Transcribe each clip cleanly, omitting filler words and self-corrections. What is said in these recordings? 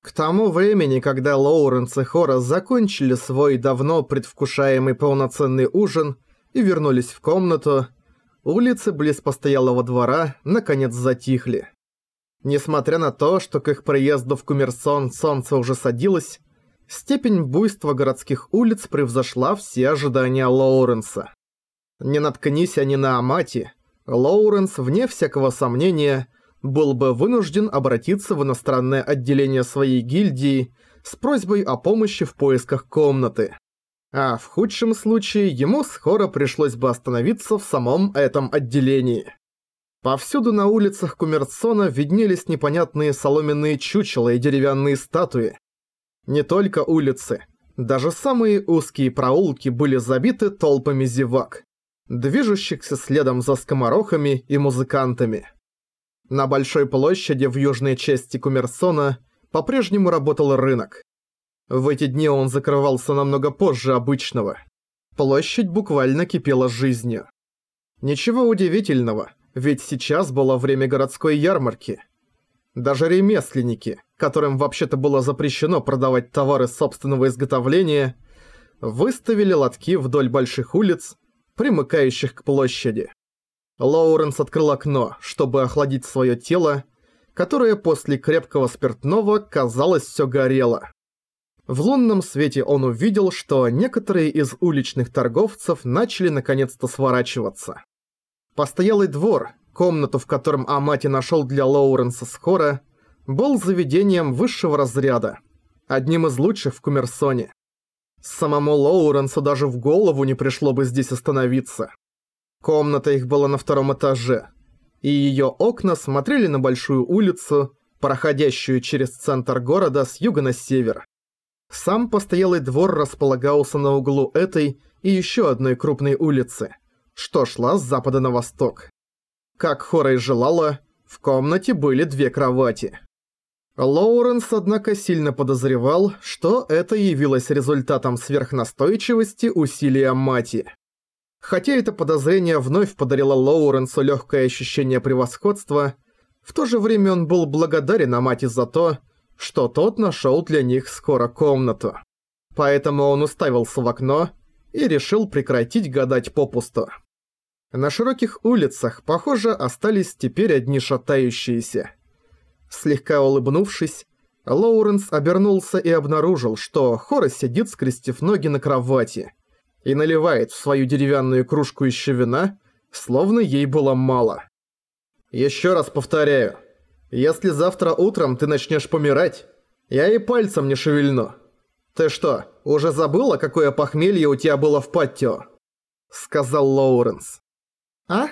К тому времени, когда Лоуренс и Хорас закончили свой давно предвкушаемый полноценный ужин и вернулись в комнату, улицы близ постоялого двора наконец затихли. Несмотря на то, что к их приезду в Кумерсон солнце уже садилось, степень буйства городских улиц превзошла все ожидания Лоуренса. Не наткнись они на Амати, Лоуренс, вне всякого сомнения, был бы вынужден обратиться в иностранное отделение своей гильдии с просьбой о помощи в поисках комнаты. А в худшем случае ему скоро пришлось бы остановиться в самом этом отделении. Повсюду на улицах Кумерсона виднелись непонятные соломенные чучела и деревянные статуи. Не только улицы, даже самые узкие проулки были забиты толпами зевак, движущихся следом за скоморохами и музыкантами. На большой площади в южной части Кумерсона по-прежнему работал рынок. В эти дни он закрывался намного позже обычного. Площадь буквально кипела жизнью. Ничего удивительного, ведь сейчас было время городской ярмарки. Даже ремесленники, которым вообще-то было запрещено продавать товары собственного изготовления, выставили лотки вдоль больших улиц, примыкающих к площади. Лоуренс открыл окно, чтобы охладить свое тело, которое после крепкого спиртного, казалось, все горело. В лунном свете он увидел, что некоторые из уличных торговцев начали наконец-то сворачиваться. Постоялый двор, комнату в котором Амати нашел для Лоуренса скоро, был заведением высшего разряда, одним из лучших в Кумерсоне. Самому Лоуренсу даже в голову не пришло бы здесь остановиться. Комната их была на втором этаже, и ее окна смотрели на большую улицу, проходящую через центр города с юга на север. Сам постоялый двор располагался на углу этой и еще одной крупной улицы, что шла с запада на восток. Как Хора и желала, в комнате были две кровати. Лоуренс, однако, сильно подозревал, что это явилось результатом сверхнастойчивости усилий Амати. Хотя это подозрение вновь подарило Лоуренсу легкое ощущение превосходства, в то же время он был благодарен Амати за то, что тот нашел для них скоро комнату. Поэтому он уставился в окно и решил прекратить гадать попусту. На широких улицах, похоже, остались теперь одни шатающиеся. Слегка улыбнувшись, Лоуренс обернулся и обнаружил, что Хорас сидит, скрестив ноги на кровати, и наливает в свою деревянную кружку еще вина, словно ей было мало. «Еще раз повторяю, если завтра утром ты начнешь помирать, я и пальцем не шевельну. Ты что, уже забыла, какое похмелье у тебя было в паттио?» — сказал Лоуренс. «А?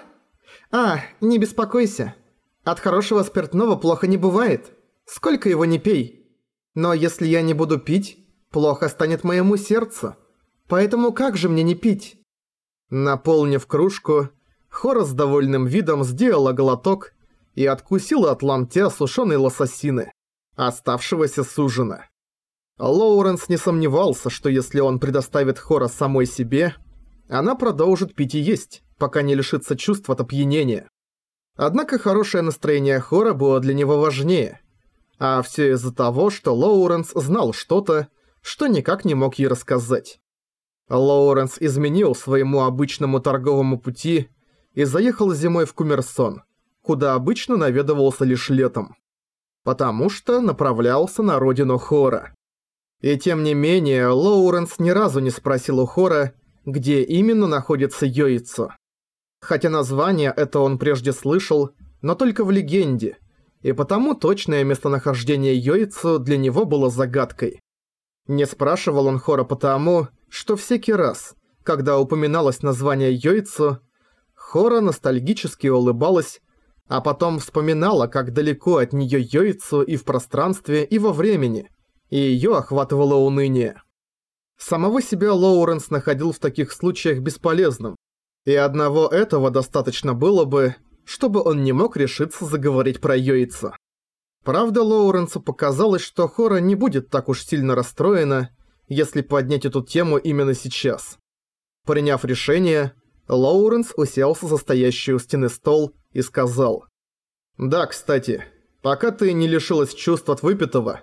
Не беспокойся. От хорошего спиртного плохо не бывает. Сколько его не пей. Но если я не буду пить, плохо станет моему сердцу. Поэтому как же мне не пить?» Наполнив кружку, Хора с довольным видом сделала глоток и откусила от ломтя сушеной лососины, оставшегося с ужина. Лоуренс не сомневался, что если он предоставит Хора самой себе, она продолжит пить и есть, пока не лишится чувств от опьянения. Однако хорошее настроение Хора было для него важнее, а все из-за того, что Лоуренс знал что-то, что никак не мог ей рассказать. Лоуренс изменил своему обычному торговому пути и заехал зимой в Кумерсон, куда обычно наведывался лишь летом, потому что направлялся на родину Хора. И тем не менее, Лоуренс ни разу не спросил у Хора, где именно находится Йоицу. Хотя название это он прежде слышал, но только в легенде, и потому точное местонахождение Йоицу для него было загадкой. Не спрашивал он Хора потому, что всякий раз, когда упоминалось название Йоицу, Хора ностальгически улыбалась, а потом вспоминала, как далеко от неё Йоицу и в пространстве, и во времени, и её охватывало уныние. Самого себя Лоуренс находил в таких случаях бесполезным, и одного этого достаточно было бы, чтобы он не мог решиться заговорить про Йоицу. Правда, Лоуренсу показалось, что Хора не будет так уж сильно расстроена, если поднять эту тему именно сейчас. Приняв решение, Лоуренс уселся за стоящий у стены стол и сказал: «Да, кстати, пока ты не лишилась чувств от выпитого,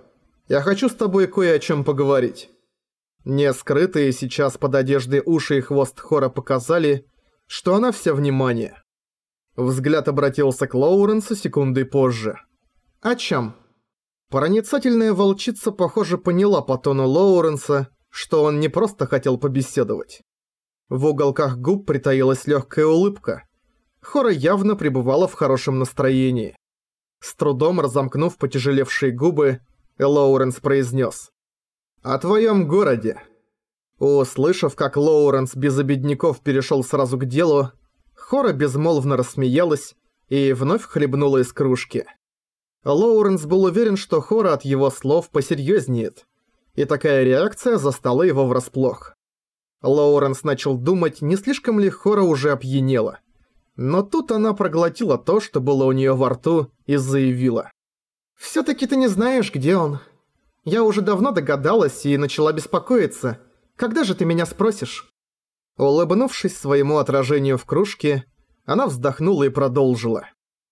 Я хочу с тобой кое о чем поговорить». Не скрытые сейчас под одеждой уши и хвост Хора показали, что она вся внимание. Взгляд обратился к Лоуренсу секундой позже. «О чем?» Проницательная волчица, похоже, поняла по тону Лоуренса, что он не просто хотел побеседовать. В уголках губ притаилась легкая улыбка. Хора явно пребывала в хорошем настроении. С трудом разомкнув потяжелевшие губы, Лоуренс произнес: «О твоем городе». Услышав, как Лоуренс без обедняков перешел сразу к делу, Хора безмолвно рассмеялась и вновь хлебнула из кружки. Лоуренс был уверен, что Хора от его слов посерьезнеет, и такая реакция застала его врасплох. Лоуренс начал думать, не слишком ли Хора уже опьянела. Но тут она проглотила то, что было у нее во рту, и заявила: «Всё-таки ты не знаешь, где он. Я уже давно догадалась и начала беспокоиться. Когда же ты меня спросишь?» Улыбнувшись своему отражению в кружке, она вздохнула и продолжила: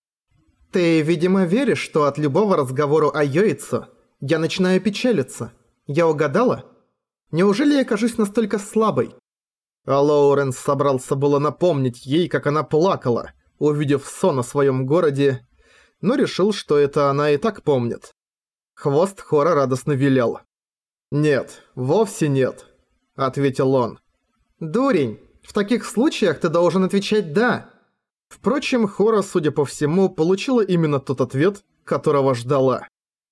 «Ты, видимо, веришь, что от любого разговора о Йоицу я начинаю печалиться. Я угадала? Неужели я кажусь настолько слабой?» А Лоуренс собрался было напомнить ей, как она плакала, увидев сон о своем городе, но решил, что это она и так помнит. Хвост Хора радостно вилял. «Нет, вовсе нет», — ответил он. «Дурень, в таких случаях ты должен отвечать «да». Впрочем, Хора, судя по всему, получила именно тот ответ, которого ждала.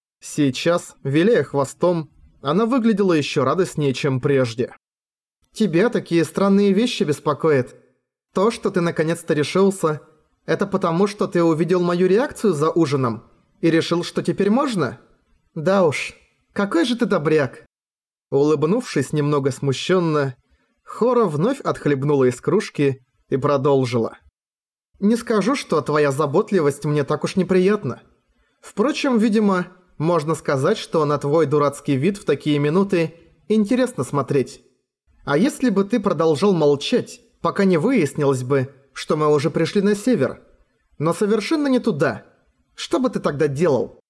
Сейчас, виляя хвостом, она выглядела еще радостнее, чем прежде. «Тебя такие странные вещи беспокоят. То, что ты наконец-то решился, это потому, что ты увидел мою реакцию за ужином и решил, что теперь можно? Да уж, какой же ты добряк!» Улыбнувшись немного смущенно, Хора вновь отхлебнула из кружки и продолжила: «Не скажу, что твоя заботливость мне так уж неприятна. Впрочем, видимо, можно сказать, что на твой дурацкий вид в такие минуты интересно смотреть. А если бы ты продолжал молчать, пока не выяснилось бы, что мы уже пришли на север, но совершенно не туда, что бы ты тогда делал?»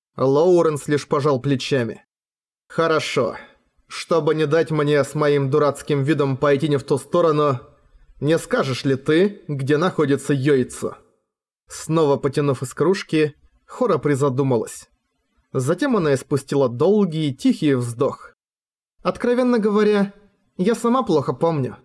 Лоуренс лишь пожал плечами. «Хорошо. Чтобы не дать мне с моим дурацким видом пойти не в ту сторону, не скажешь ли ты, где находится Йоицу?» Снова потянув из кружки, Хора призадумалась. Затем она испустила долгий тихий вздох. «Откровенно говоря, я сама плохо помню».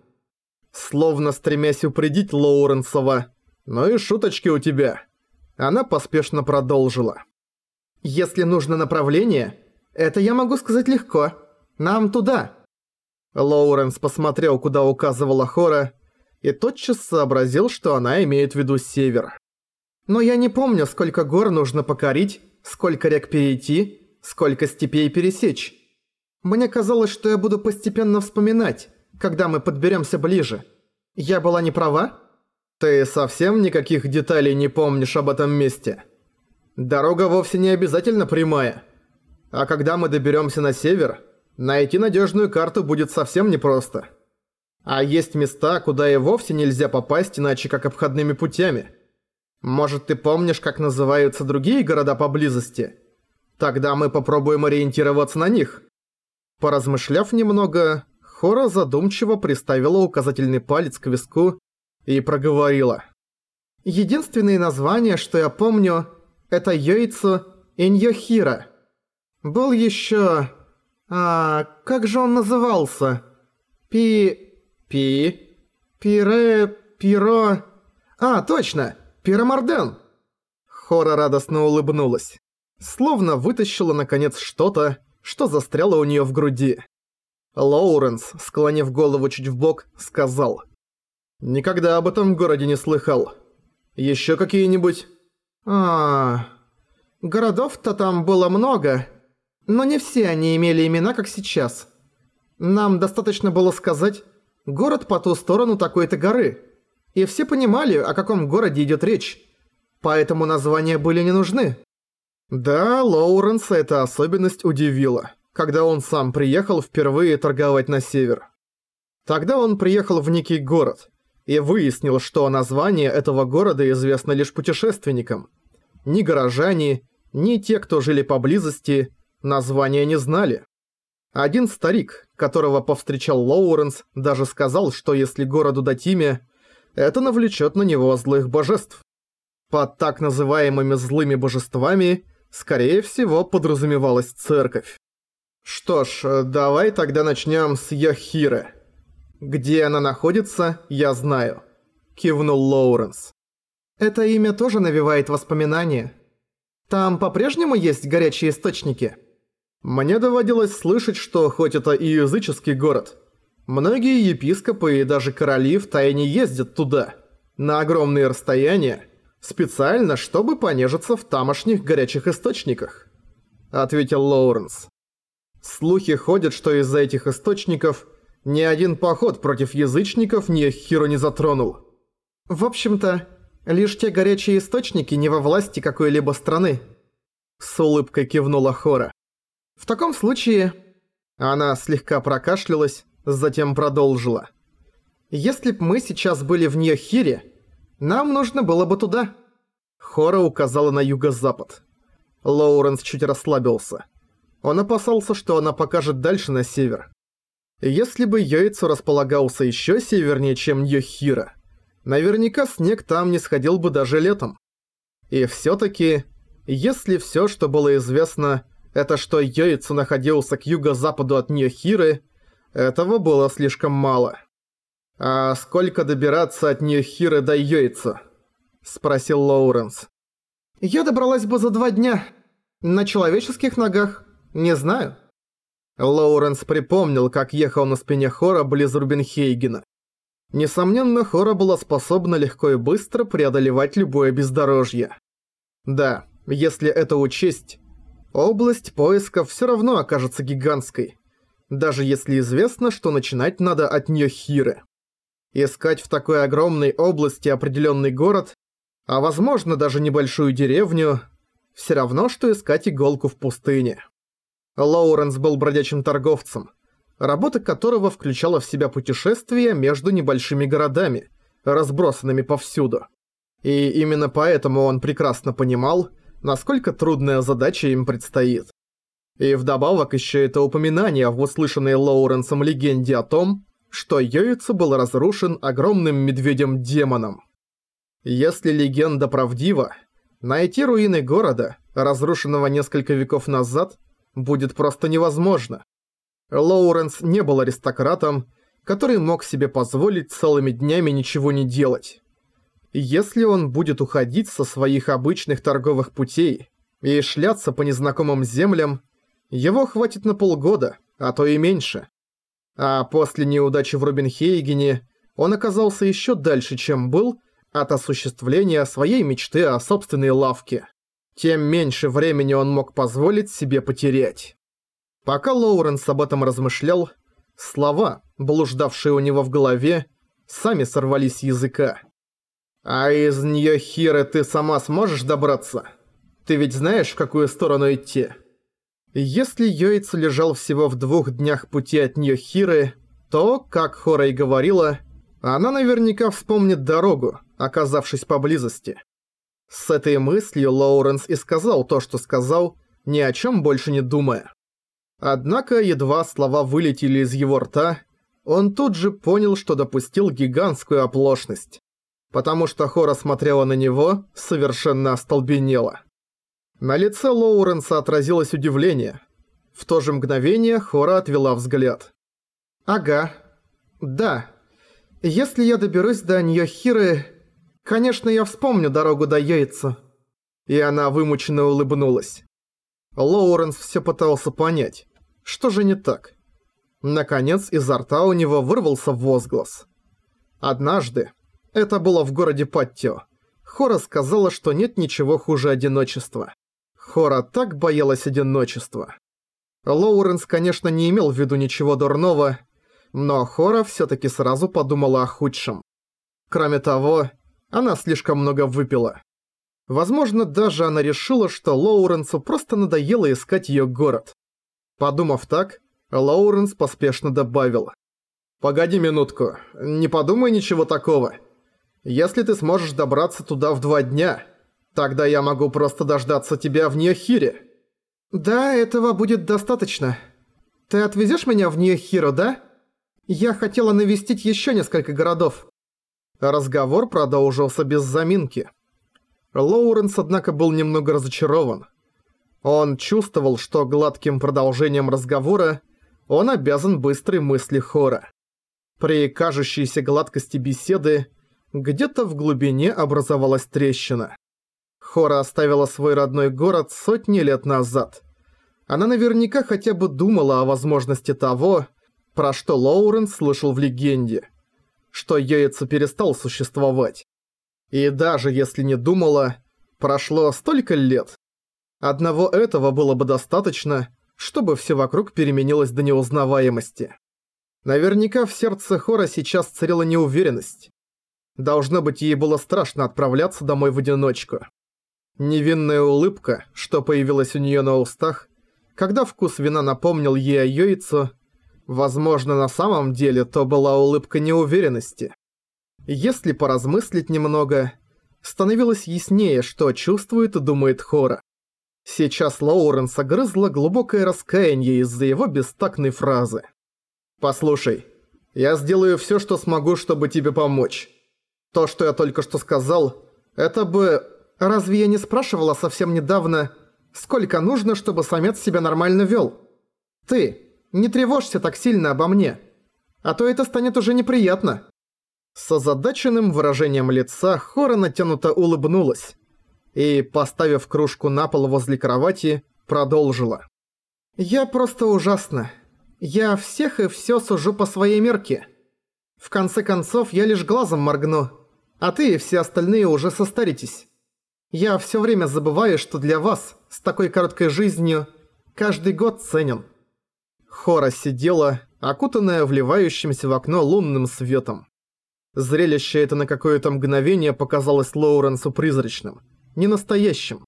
Словно стремясь упредить Лоуренсова: «Ну и шуточки у тебя». Она поспешно продолжила: «Если нужно направление, это я могу сказать легко. Нам туда». Лоуренс посмотрел, куда указывала Хора, и тотчас сообразил, что она имеет в виду север. «Но я не помню, сколько гор нужно покорить, сколько рек перейти, сколько степей пересечь. Мне казалось, что я буду постепенно вспоминать, когда мы подберемся ближе. Я была не права?» «Ты совсем никаких деталей не помнишь об этом месте? Дорога вовсе не обязательно прямая. А когда мы доберемся на север, найти надежную карту будет совсем непросто. А есть места, куда и вовсе нельзя попасть иначе как обходными путями. Может, ты помнишь, как называются другие города поблизости? Тогда мы попробуем ориентироваться на них». Поразмышляв немного, Хора задумчиво приставила указательный палец к виску и проговорила: «Единственные названия, что я помню, это Йоицу и Ньохира. Был еще... как же он назывался? Пиро... точно! Пиромарден!» Хора радостно улыбнулась. Словно вытащила наконец что-то, что застряло у нее в груди. Лоуренс, склонив голову чуть вбок, сказал: «Никогда об этом городе не слыхал. Еще какие-нибудь?» Городов-то там было много, но не все они имели имена, как сейчас. Нам достаточно было сказать «город по ту сторону такой-то горы», и все понимали, о каком городе идет речь, поэтому названия были не нужны». Да, Лоуренса эта особенность удивила, когда он сам приехал впервые торговать на север. Тогда он приехал в некий город и выяснил, что название этого города известно лишь путешественникам. Ни горожане, ни те, кто жили поблизости, Названия не знали. Один старик, которого повстречал Лоуренс, даже сказал, что если городу дать имя, это навлечет на него злых божеств. Под так называемыми злыми божествами, скорее всего, подразумевалась церковь. Что ж, давай тогда начнем с Йохиры. Где она находится, я знаю. Кивнул Лоуренс. Это имя тоже навевает воспоминания. Там по-прежнему есть горячие источники? Мне доводилось слышать, что хоть это и языческий город, многие епископы и даже короли втайне ездят туда, на огромные расстояния, специально, чтобы понежиться в тамошних горячих источниках, ответил Лоуренс. Слухи ходят, что из-за этих источников ни один поход против язычников Йохиру не затронул. В общем-то, лишь те горячие источники не во власти какой-либо страны. С улыбкой кивнула Хора. В таком случае... Она слегка прокашлялась, затем продолжила. Если б мы сейчас были в Йохире, нам нужно было бы туда. Хора указала на юго-запад. Лоуренс чуть расслабился. Он опасался, что она покажет дальше на север. Если бы Йоицу располагался еще севернее, чем Йохира, наверняка снег там не сходил бы даже летом. И всё-таки, если всё, что было известно, это что Йоицу находился к юго-западу от Йохиры, этого было слишком мало. «А сколько добираться от Йохиры до Йоицу?» – спросил Лоуренс. «Я добралась бы за 2 дня. На человеческих ногах. Не знаю». Лоуренс припомнил, как ехал на спине Хора близ Рубинхейгена. Несомненно, Хора была способна легко и быстро преодолевать любое бездорожье. Да, если это учесть, область поисков всё равно окажется гигантской, даже если известно, что начинать надо от Йохиры. Искать в такой огромной области определённый город, а возможно даже небольшую деревню, всё равно, что искать иголку в пустыне. Лоуренс был бродячим торговцем, работа которого включала в себя путешествия между небольшими городами, разбросанными повсюду. И именно поэтому он прекрасно понимал, насколько трудная задача им предстоит. И вдобавок еще это упоминание в услышанной Лоуренсом легенде о том, что Йоицу был разрушен огромным медведем-демоном. Если легенда правдива, найти руины города, разрушенного несколько веков назад, будет просто невозможно. Лоуренс не был аристократом, который мог себе позволить целыми днями ничего не делать. Если он будет уходить со своих обычных торговых путей и шляться по незнакомым землям, его хватит на полгода, а то и меньше. А после неудачи в Рубинхейгене он оказался еще дальше, чем был, от осуществления своей мечты о собственной лавке. Тем меньше времени он мог позволить себе потерять. Пока Лоуренс об этом размышлял, слова, блуждавшие у него в голове, сами сорвались с языка. «А из Йохиры ты сама сможешь добраться? Ты ведь знаешь, в какую сторону идти?» Если Йоицу лежал всего в 2 днях пути от Йохиры, то, как Хора и говорила, она наверняка вспомнит дорогу, оказавшись поблизости. С этой мыслью Лоуренс и сказал то, что сказал, ни о чем больше не думая. Однако, едва слова вылетели из его рта, он тут же понял, что допустил гигантскую оплошность. Потому что Хора смотрела на него, совершенно остолбенела. На лице Лоуренса отразилось удивление. В то же мгновение Хора отвела взгляд. «Ага. Да. Если я доберусь до Йохиры, конечно, я вспомню дорогу до Йоицу». И она вымученно улыбнулась. Лоуренс все пытался понять, что же не так. Наконец, изо рта у него вырвался возглас. Однажды, это было в городе Паттио, Хора сказала, что нет ничего хуже одиночества. Хора так боялась одиночества. Лоуренс, конечно, не имел в виду ничего дурного, но Хора всё-таки сразу подумала о худшем. Кроме того, она слишком много выпила. Возможно, даже она решила, что Лоуренсу просто надоело искать её город. Подумав так, Лоуренс поспешно добавил: «Погоди минутку, не подумай ничего такого. Если ты сможешь добраться туда в 2 дня, тогда я могу просто дождаться тебя в Йохире». Да, этого будет достаточно. Ты отвезешь меня в Нью-Хиро, да? Я хотела навестить еще несколько городов. Разговор продолжился без заминки. Лоуренс, однако, был немного разочарован. Он чувствовал, что гладким продолжением разговора он обязан быстрой мысли Хора. При кажущейся гладкости беседы где-то в глубине образовалась трещина. Хора оставила свой родной город сотни лет назад. Она наверняка хотя бы думала о возможности того, про что Лоуренс слышал в легенде, что Йоицу перестал существовать. И даже если не думала, прошло столько лет. Одного этого было бы достаточно, чтобы все вокруг переменилось до неузнаваемости. Наверняка в сердце Хора сейчас царила неуверенность. Должно быть, ей было страшно отправляться домой в одиночку. Невинная улыбка, что появилась у неё на устах, когда вкус вина напомнил ей о Йоицу, возможно, на самом деле то была улыбка неуверенности. Если поразмыслить немного, становилось яснее, что чувствует и думает Хора. Сейчас Лоуренс огрызла глубокое раскаяние из-за его бестактной фразы. «Послушай, я сделаю всё, что смогу, чтобы тебе помочь. То, что я только что сказал, это бы... Разве я не спрашивала совсем недавно, сколько нужно, чтобы самец себя нормально вёл? Ты, не тревожься так сильно обо мне, а то это станет уже неприятно». С озадаченным выражением лица Хора натянуто улыбнулась и, поставив кружку на пол возле кровати, продолжила. «Я просто ужасна. Я всех и всё сужу по своей мерке. В конце концов, я лишь глазом моргну, а ты и все остальные уже состаритесь. Я всё время забываю, что для вас, с такой короткой жизнью, каждый год ценен». Хора сидела, окутанная вливающимся в окно лунным светом. Зрелище это на какое-то мгновение показалось Лоуренсу призрачным, ненастоящим.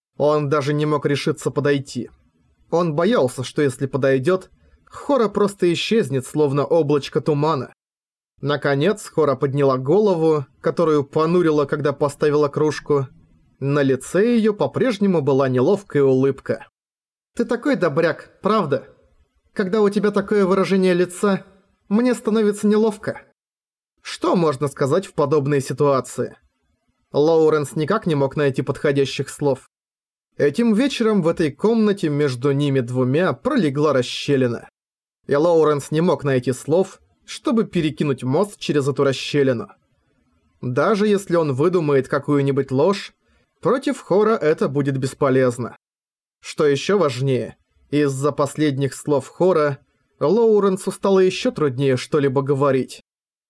Он даже не мог решиться подойти. Он боялся, что если подойдет, Хора просто исчезнет, словно облачко тумана. Наконец Хора подняла голову, которую понурила, когда поставила кружку. На лице её по-прежнему была неловкая улыбка. «Ты такой добряк, правда? Когда у тебя такое выражение лица, мне становится неловко». Что можно сказать в подобной ситуации? Лоуренс никак не мог найти подходящих слов. Этим вечером в этой комнате между ними двумя пролегла расщелина. И Лоуренс не мог найти слов, чтобы перекинуть мост через эту расщелину. Даже если он выдумает какую-нибудь ложь, против Хора это будет бесполезно. Что еще важнее, из-за последних слов Хора Лоуренсу стало еще труднее что-либо говорить.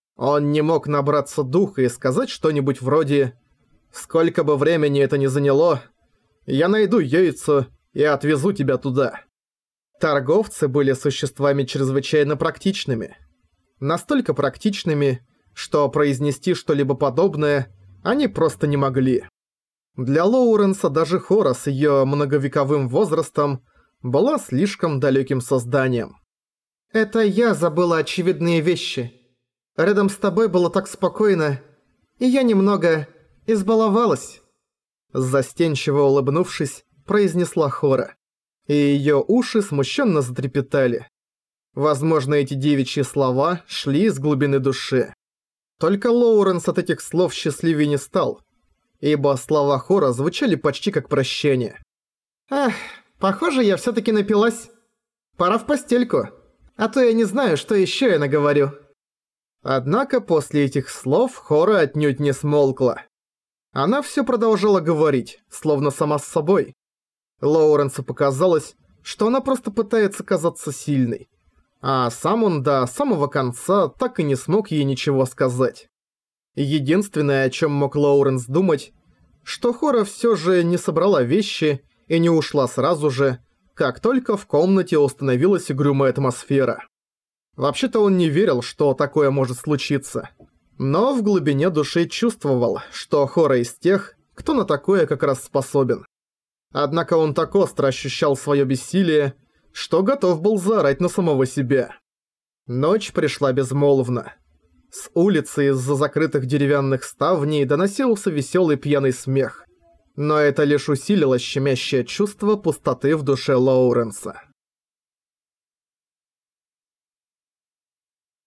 Он не мог набраться духа и сказать что-нибудь вроде «Сколько бы времени это ни заняло, я найду Йоицу и отвезу тебя туда». Торговцы были существами чрезвычайно практичными. Настолько практичными, что произнести что-либо подобное они просто не могли. Для Лоуренса даже Хора с её многовековым возрастом была слишком далеким созданием. «Это я забыла очевидные вещи. Рядом с тобой было так спокойно, и я немного избаловалась». Застенчиво улыбнувшись, произнесла Хора, и её уши смущенно затрепетали. Возможно, эти девичьи слова шли из глубины души. Только Лоуренс от этих слов счастливее не стал, ибо слова Хора звучали почти как прощение. «Эх, похоже, я всё-таки напилась. Пора в постельку, а то я не знаю, что ещё я наговорю». Однако после этих слов Хора отнюдь не смолкла. Она всё продолжала говорить, словно сама с собой. Лоуренсу показалось, что она просто пытается казаться сильной. А сам он до самого конца так и не смог ей ничего сказать. Единственное, о чём мог Лоуренс думать, что Хора всё же не собрала вещи и не ушла сразу же, как только в комнате установилась угрюмая атмосфера. Вообще-то он не верил, что такое может случиться. Но в глубине души чувствовал, что Хора из тех, кто на такое как раз способен. Однако он так остро ощущал своё бессилие, что готов был заорать на самого себя. Ночь пришла безмолвно. С улицы из-за закрытых деревянных ставней доносился весёлый пьяный смех. Но это лишь усилило щемящее чувство пустоты в душе Лоуренса.